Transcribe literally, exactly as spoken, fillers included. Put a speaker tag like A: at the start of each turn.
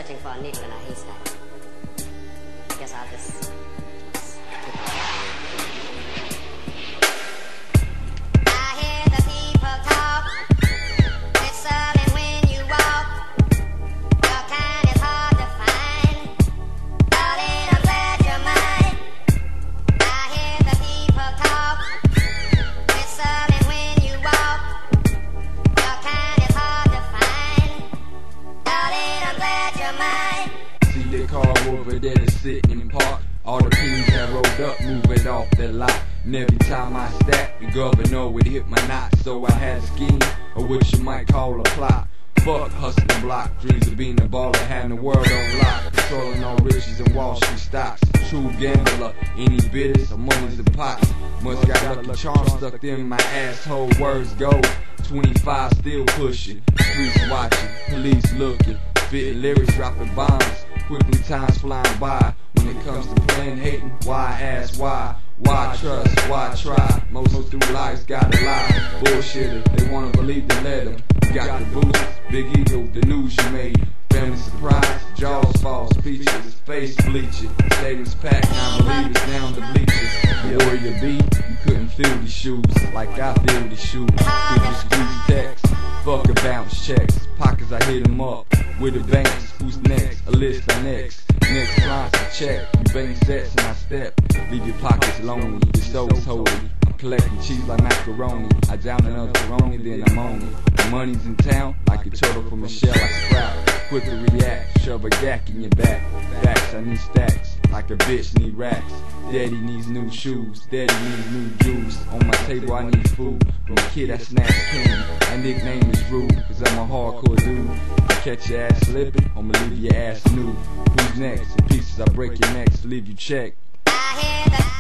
A: searching for a needle in a haystack. I guess I'll just... just keep on. I hear the people talk, whistling when you walk. Your kind is hard to find, darling, I'm glad you're mine. I hear the people talk, whistling when you walk. Your kind is hard to find, darling, I'm glad you're mine.
B: See the car over there that's sitting in park. All the peas that rolled up, move it off that lot. And every time I stack, the governor would hit my knot. So I had a scheme, or what you might call a plot. Fuck hustling block, dreams of being a baller, having the world on lock. Controlling all riches and Wall Street stocks. True gambler, any bitters or money's the pots. Must got lucky charms stuck in my asshole, words go. twenty-five still pushing, streets watching, police looking. Spitting lyrics, dropping bombs, quickly time's flying by. When it comes to playing, hating, why ask why? Why trust, why try? Most through life's gotta lie. Bullshitter, they wanna believe, then let them. Got the boost, big ego, the news you made. Family surprise, jaws false, features, face bleaching. Statements packed, non-believers down the bleachers. Warrior B, you couldn't feel these shoes like I feel these shoes. Through the streets text, fuck a bounce checks. Pockets I hit them up with the banks. Who's next? A list I next. Next clients to check. You bank sets and I step. Leave your pockets lonely, your soul's holy. I'm collecting cheese like macaroni. I down another Corona, then I'm on it. The money's in town like a turtle from a shell I sprout. Quick to react, shove a yak in your back. Facts, I need stacks, like a bitch need racks. Daddy needs new shoes, daddy needs new juice. On my table I need food, from a kid I snatch candy. My nickname is Rude, cause I'm a hardcore dude. I catch your ass slipping, I'ma leave your ass nude. Who's next? In pieces I break your necks, leave you check.
A: I hear the